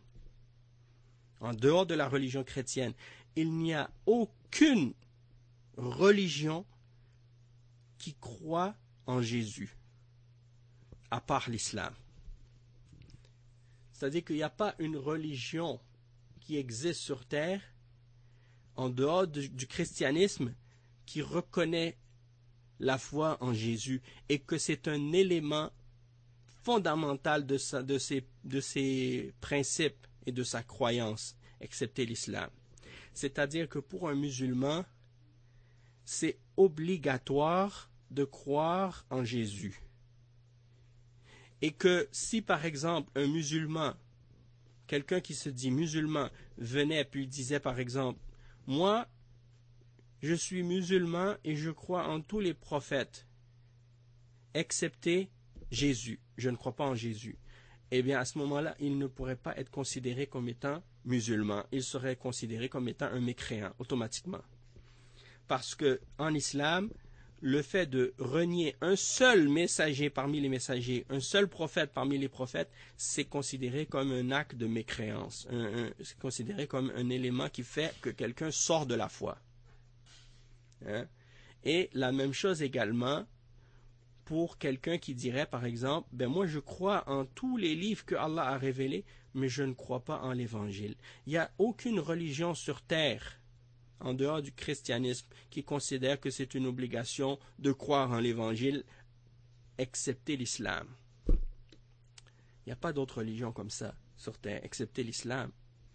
il n'y a aucune religion qui croit en Jésus, à part l'islam. C'est-à-dire qu'il n'y a pas une religion qui existe sur Terre, en dehors du christianisme, qui reconnaît la foi en Jésus et que c'est un élément fondamental de ses principes et de sa croyance, excepté l'islam. C'est-à-dire que pour un musulman, c'est obligatoire de croire en Jésus. Et que si par exemple un musulman, quelqu'un qui se dit musulman, venait puis disait par exemple, moi, je suis musulman et je crois en tous les prophètes, excepté Jésus. Je ne crois pas en Jésus. Eh bien, à ce moment-là, il ne pourrait pas être considéré comme étant musulman. Il serait considéré comme étant un mécréant, automatiquement. Parce que, en islam, le fait de renier un seul messager parmi les messagers, un seul prophète parmi les prophètes, c'est considéré comme un acte de mécréance. C'est considéré comme un élément qui fait que quelqu'un sort de la foi. Et la même chose également pour quelqu'un qui dirait, par exemple, ben moi je crois en tous les livres que Allah a révélés, mais je ne crois pas en l'évangile. Il n'y a aucune religion sur terre, en dehors du christianisme, qui considère que c'est une obligation de croire en l'évangile, excepté l'islam. Il n'y a pas d'autre religion comme ça sur terre, excepté l'islam.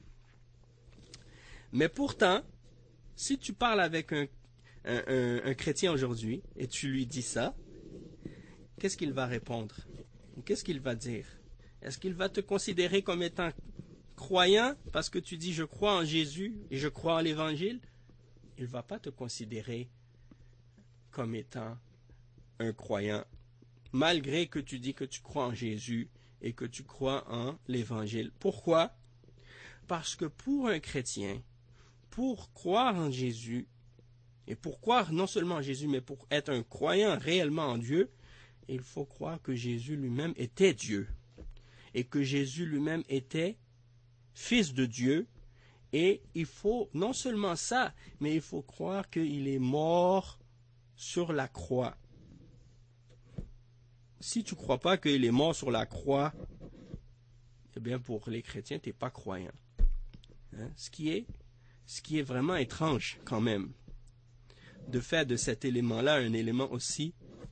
Mais pourtant, si tu parles avec un chrétien aujourd'hui et tu lui dis ça, qu'est-ce qu'il va répondre? Qu'est-ce qu'il va dire? Est-ce qu'il va te considérer comme étant croyant parce que tu dis je crois en Jésus et je crois en l'évangile? Il ne va pas te considérer comme étant un croyant, malgré que tu dis que tu crois en Jésus et que tu crois en l'évangile. Pourquoi? Parce que pour un chrétien, pour croire en Jésus, et pour croire non seulement en Jésus, mais pour être un croyant réellement en Dieu, il faut croire que Jésus lui-même était Dieu, et que Jésus lui-même était Fils de Dieu, et il faut non seulement ça, mais il faut croire qu'il est mort sur la croix. Si tu ne crois pas qu'il est mort sur la croix, eh bien pour les chrétiens, tu n'es pas croyant. Hein? Ce qui est vraiment étrange quand même, de faire de cet élément-là un élément aussi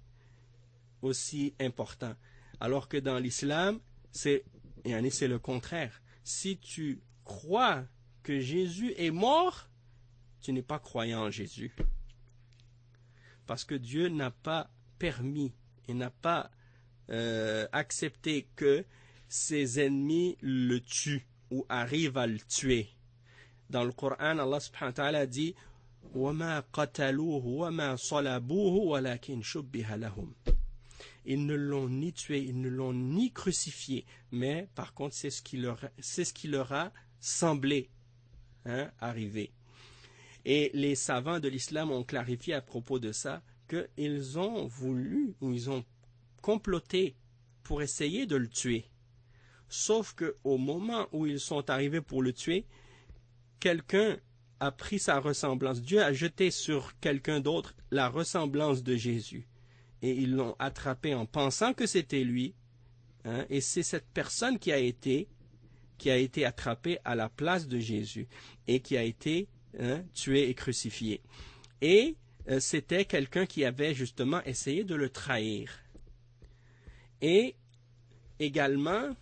important. Alors que dans l'islam, c'est le contraire. Si tu crois que Jésus est mort, tu n'es pas croyant en Jésus. Parce que Dieu n'a pas permis et n'a pas accepté que ses ennemis le tuent ou arrivent à le tuer. Dans le Coran, Allah subhanahu wa ta'ala dit وَمَا قَتَلُوهُ وَمَا صَلَبُوهُ وَلَكِنْ شُبِّهَ لَهُمْ. Ils ne l'ont ni tué, ils ne l'ont ni crucifié, mais par contre c'est ce qui leur a semblé arriver. Et les savants de l'islam ont clarifié à propos de ça qu'ils ont voulu ou ils ont comploté pour essayer de le tuer. Sauf qu'au moment où ils sont arrivés pour le tuer, quelqu'un a pris sa ressemblance. Dieu a jeté sur quelqu'un d'autre la ressemblance de Jésus. Et ils l'ont attrapé en pensant que c'était lui. Et c'est cette personne qui a été attrapée à la place de Jésus et qui a été tué et crucifié. Et c'était quelqu'un qui avait justement essayé de le trahir. Et également,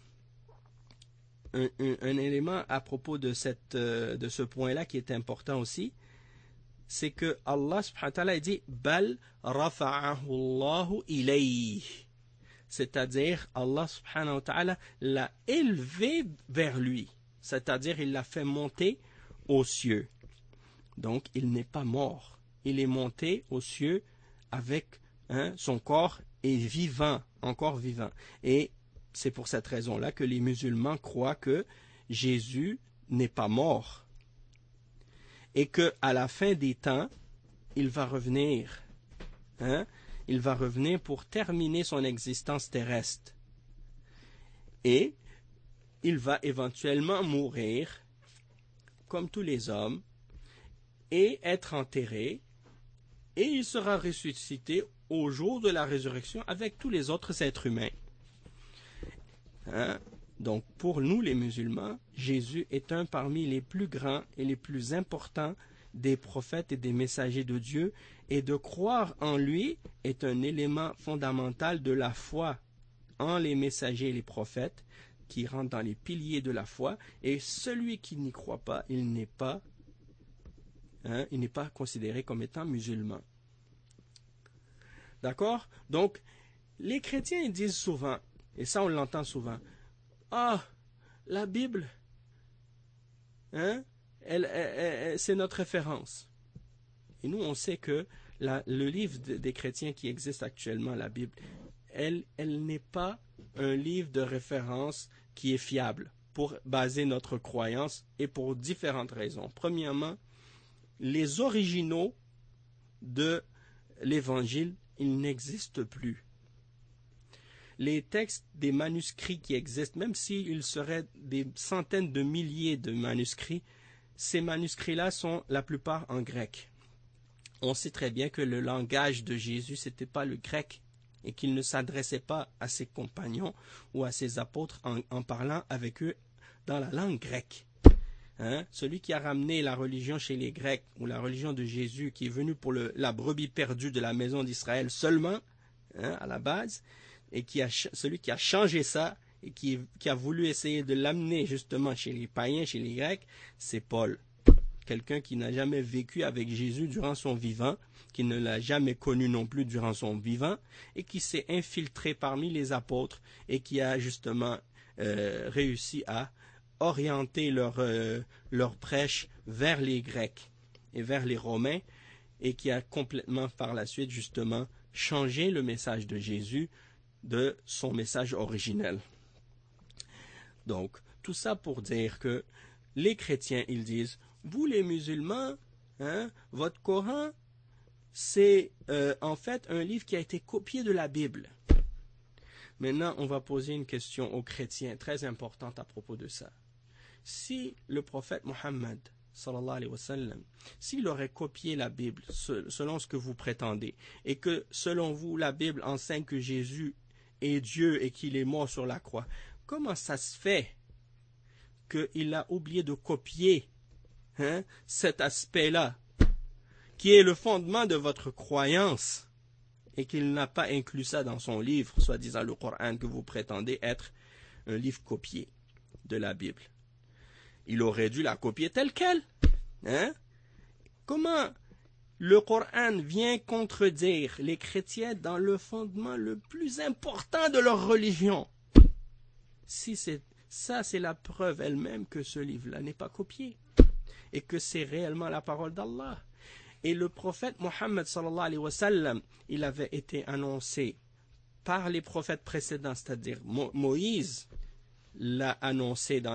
un élément à propos de ce point-là qui est important aussi, c'est que Allah subhanahu wa ta'ala dit Bal rafa'ahu Allahu ilayh. C'est-à-dire Allah subhanahu wa ta'ala l'a élevé vers lui. C'est-à-dire il l'a fait monter aux cieux. Donc il n'est pas mort. Il est monté aux cieux avec son corps est vivant, encore vivant. Et c'est pour cette raison-là que les musulmans croient que Jésus n'est pas mort et qu'à la fin des temps, il va revenir. Il va revenir pour terminer son existence terrestre. Et il va éventuellement mourir, comme tous les hommes, et être enterré, et il sera ressuscité au jour de la résurrection avec tous les autres êtres humains. Donc pour nous les musulmans, Jésus est un parmi les plus grands et les plus importants des prophètes et des messagers de Dieu, et de croire en lui est un élément fondamental de la foi en les messagers et les prophètes, qui rentrent dans les piliers de la foi, et celui qui n'y croit pas, il n'est pas considéré comme étant musulman. D'accord? Donc, les chrétiens ils disent souvent, et ça on l'entend souvent, la Bible, c'est notre référence. Et nous, on sait que le livre des chrétiens qui existe actuellement, la Bible, elle n'est pas un livre de référence qui est fiable pour baser notre croyance, et pour différentes raisons. Premièrement, les originaux de l'Évangile, ils n'existent plus. Les textes des manuscrits qui existent, même s'il serait des centaines de milliers de manuscrits, ces manuscrits-là sont la plupart en grec. On sait très bien que le langage de Jésus, ce n'était pas le grec, et qu'il ne s'adressait pas à ses compagnons ou à ses apôtres en parlant avec eux dans la langue grecque. Celui qui a ramené la religion chez les Grecs, ou la religion de Jésus, qui est venu pour la brebis perdue de la maison d'Israël seulement, à la base, et celui qui a changé ça et qui a voulu essayer de l'amener justement chez les païens, chez les Grecs, c'est Paul. Quelqu'un qui n'a jamais vécu avec Jésus durant son vivant, qui ne l'a jamais connu non plus durant son vivant, et qui s'est infiltré parmi les apôtres et qui a justement réussi à orienter leur prêche vers les Grecs et vers les Romains, et qui a complètement par la suite justement changé le message de Jésus de son message originel. Donc, tout ça pour dire que les chrétiens, ils disent, vous les musulmans, votre Coran, c'est en fait un livre qui a été copié de la Bible. Maintenant, on va poser une question aux chrétiens très importante à propos de ça. Si le prophète Mohammed, sallallahu alayhi wa sallam, s'il aurait copié la Bible selon ce que vous prétendez, et que selon vous, la Bible enseigne que Jésus est Dieu et qu'il est mort sur la croix, comment ça se fait qu'il a oublié de copier cet aspect-là, qui est le fondement de votre croyance, et qu'il n'a pas inclus ça dans son livre, soi-disant le Coran, que vous prétendez être un livre copié de la Bible? Il aurait dû la copier telle quelle. Comment le Coran vient contredire les chrétiens dans le fondement le plus important de leur religion? Si c'est la preuve elle-même que ce livre-là n'est pas copié et que c'est réellement la parole d'Allah. Et le prophète Mohammed sallallahu alayhi wa sallam, il avait été annoncé par les prophètes précédents, c'est-à-dire Moïse l'a annoncé dans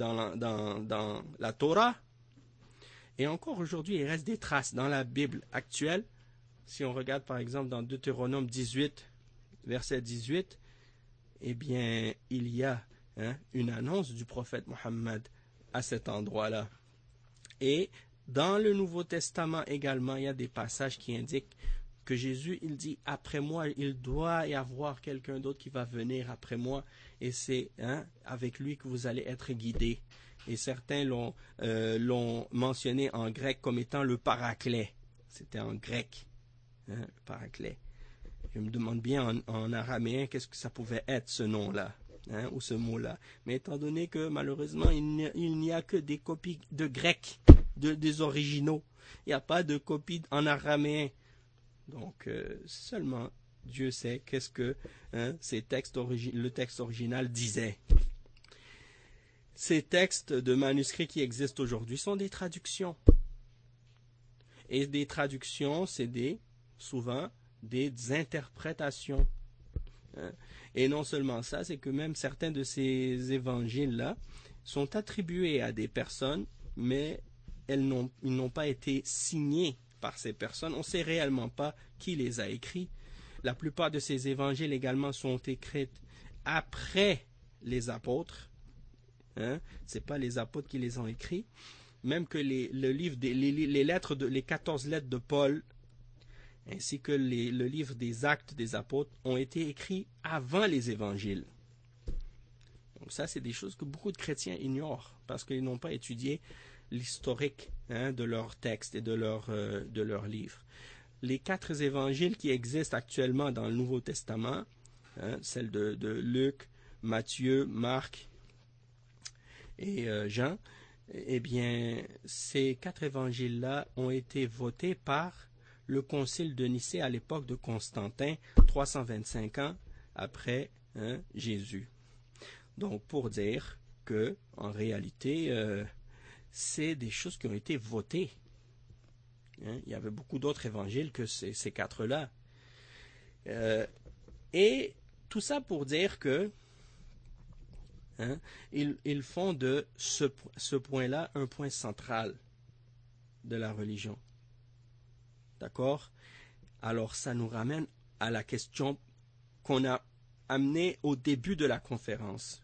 la Torah. Et encore aujourd'hui, il reste des traces dans la Bible actuelle. Si on regarde par exemple dans Deutéronome 18, verset 18, eh bien, il y a une annonce du prophète Mohammed à cet endroit-là. Et dans le Nouveau Testament également, il y a des passages qui indiquent que Jésus, il dit, après moi, il doit y avoir quelqu'un d'autre qui va venir après moi, et c'est avec lui que vous allez être guidés. Et certains l'ont mentionné en grec comme étant le paraclet. C'était en grec, le paraclet. Je me demande bien en araméen qu'est-ce que ça pouvait être ce nom-là, ou ce mot-là. Mais étant donné que malheureusement il n'y a que des copies de grec, des originaux, il n'y a pas de copies en araméen. Donc seulement Dieu sait qu'est-ce que le texte original disait. Ces textes de manuscrits qui existent aujourd'hui sont des traductions. Et des traductions, c'est souvent des interprétations. Et non seulement ça, c'est que même certains de ces évangiles-là sont attribués à des personnes, mais ils n'ont pas été signés par ces personnes. On ne sait réellement pas qui les a écrits. La plupart de ces évangiles également sont écrits après les apôtres. Ce n'est pas les apôtres qui les ont écrits. Même que les 14 lettres de Paul, ainsi que le livre des actes des apôtres, ont été écrits avant les évangiles. Donc ça, c'est des choses que beaucoup de chrétiens ignorent, parce qu'ils n'ont pas étudié l'historique de leurs textes et de leurs livres. Les 4 évangiles qui existent actuellement dans le Nouveau Testament, celles de Luc, Matthieu, Marc et Jean, eh bien, ces 4 évangiles-là ont été votés par le concile de Nicée à l'époque de Constantin, 325 ans après Jésus. Donc, pour dire que, en réalité, c'est des choses qui ont été votées. Il y avait beaucoup d'autres évangiles que ces 4-là. Et tout ça pour dire que ils font de ce point-là un point central de la religion. D'accord? Alors, ça nous ramène à la question qu'on a amenée au début de la conférence.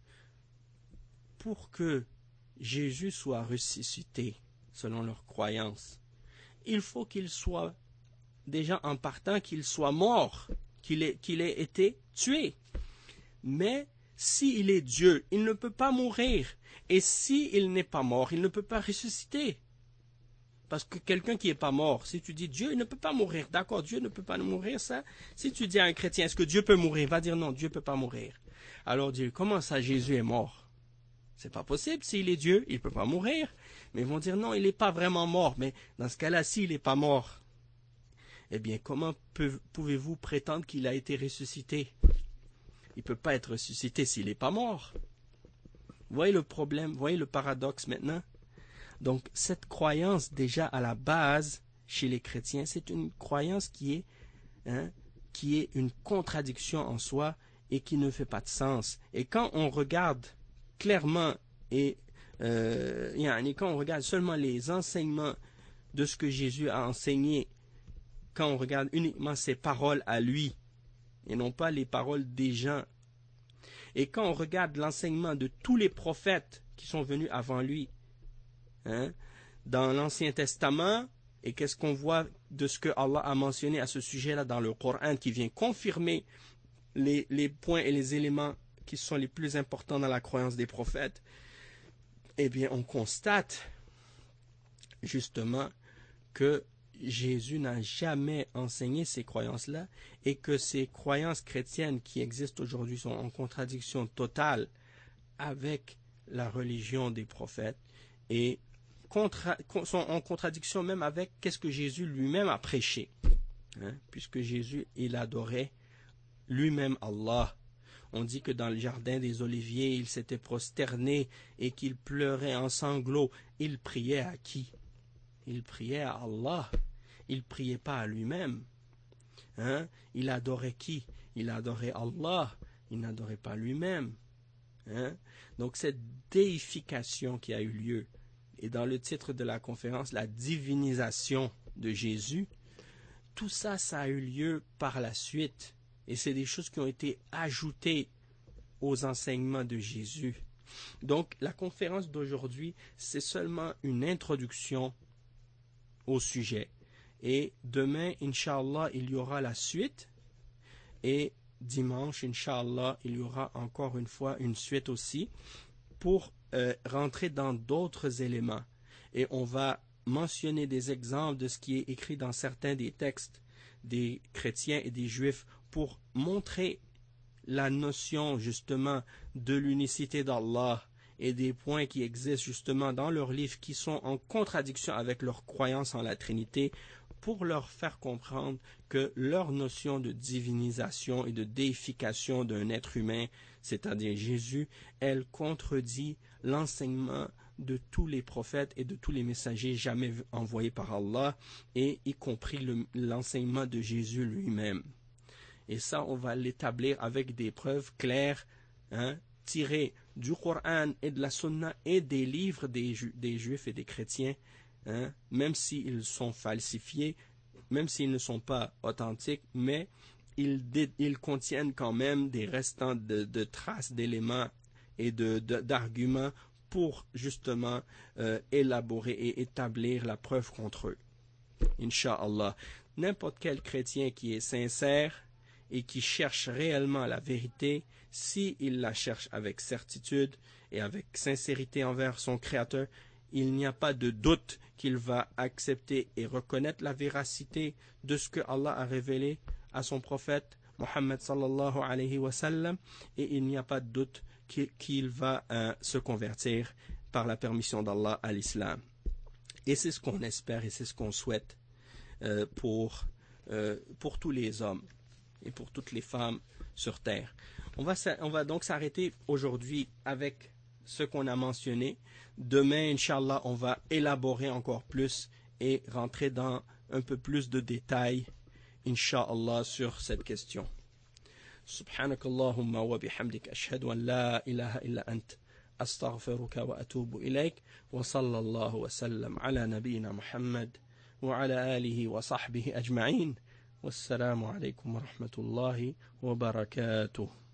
Pour que Jésus soit ressuscité, selon leur croyance, il faut qu'il soit, déjà en partant, qu'il soit mort, qu'il ait été tué. Mais s'il est Dieu, il ne peut pas mourir. Et s'il n'est pas mort, il ne peut pas ressusciter. Parce que quelqu'un qui n'est pas mort, si tu dis Dieu ne peut pas mourir, d'accord, Dieu ne peut pas mourir, ça. Si tu dis à un chrétien, est-ce que Dieu peut mourir? Il va dire non, Dieu ne peut pas mourir. Alors Dieu, comment ça Jésus est mort? C'est pas possible, s'il est Dieu, il ne peut pas mourir. Mais ils vont dire non, il n'est pas vraiment mort. Mais dans ce cas-là, s'il n'est pas mort, eh bien, comment pouvez-vous prétendre qu'il a été ressuscité? Il ne peut pas être ressuscité s'il n'est pas mort. Vous voyez le problème, vous voyez le paradoxe maintenant? Donc, cette croyance, déjà à la base, chez les chrétiens, c'est une croyance qui est une contradiction en soi et qui ne fait pas de sens. Et quand on regarde clairement et quand on regarde seulement les enseignements de ce que Jésus a enseigné, quand on regarde uniquement ses paroles à lui, et non pas les paroles des gens, et quand on regarde l'enseignement de tous les prophètes qui sont venus avant lui, dans l'Ancien Testament, et qu'est-ce qu'on voit de ce que Allah a mentionné à ce sujet-là dans le Coran, qui vient confirmer les points et les éléments qui sont les plus importants dans la croyance des prophètes, eh bien on constate justement que Jésus n'a jamais enseigné ces croyances-là et que ces croyances chrétiennes qui existent aujourd'hui sont en contradiction totale avec la religion des prophètes et sont en contradiction même avec qu'est-ce que Jésus lui-même a prêché. Puisque Jésus, il adorait lui-même Allah. On dit que dans le jardin des Oliviers, il s'était prosterné et qu'il pleurait en sanglots. Il priait à qui? Il priait à Allah. Il ne priait pas à lui-même. Il adorait qui? Il adorait Allah. Il n'adorait pas lui-même. Donc cette déification qui a eu lieu, et dans le titre de la conférence, la divinisation de Jésus, tout ça, ça a eu lieu par la suite. Et c'est des choses qui ont été ajoutées aux enseignements de Jésus. Donc la conférence d'aujourd'hui, c'est seulement une introduction au sujet. Et demain, Inch'Allah, il y aura la suite. Et dimanche, Inch'Allah, il y aura encore une fois une suite aussi pour rentrer dans d'autres éléments. Et on va mentionner des exemples de ce qui est écrit dans certains des textes des chrétiens et des juifs pour montrer la notion justement de l'unicité d'Allah et des points qui existent justement dans leurs livres qui sont en contradiction avec leur croyance en la Trinité, pour leur faire comprendre que leur notion de divinisation et de déification d'un être humain, c'est-à-dire Jésus, elle contredit l'enseignement de tous les prophètes et de tous les messagers jamais envoyés par Allah, et y compris l'enseignement de Jésus lui-même. Et ça, on va l'établir avec des preuves claires, tirées du Coran et de la Sunna et des livres des Juifs et des chrétiens, même s'ils sont falsifiés, même s'ils ne sont pas authentiques, mais ils contiennent quand même des restants de traces d'éléments et d'arguments pour justement élaborer et établir la preuve contre eux. Inch'Allah, n'importe quel chrétien qui est sincère et qui cherche réellement la vérité, s'il la cherche avec certitude et avec sincérité envers son Créateur, il n'y a pas de doute qu'il va accepter et reconnaître la véracité de ce que Allah a révélé à son prophète Muhammad sallallahu alayhi wa sallam, et il n'y a pas de doute qu'il va se convertir par la permission d'Allah à l'islam. Et c'est ce qu'on espère et c'est ce qu'on souhaite pour tous les hommes et pour toutes les femmes sur terre. On va donc s'arrêter aujourd'hui avec ce qu'on a mentionné. Demain, Inch'Allah, on va élaborer encore plus et rentrer dans un peu plus de détails, Inch'Allah, sur cette question. سبحانك اللهم وبحمدك أشهد أن لا إله إلا أنت أستغفرك وأتوب إليك وصلى الله وسلم على نبينا محمد وعلى آله وصحبه أجمعين والسلام عليكم ورحمة الله وبركاته.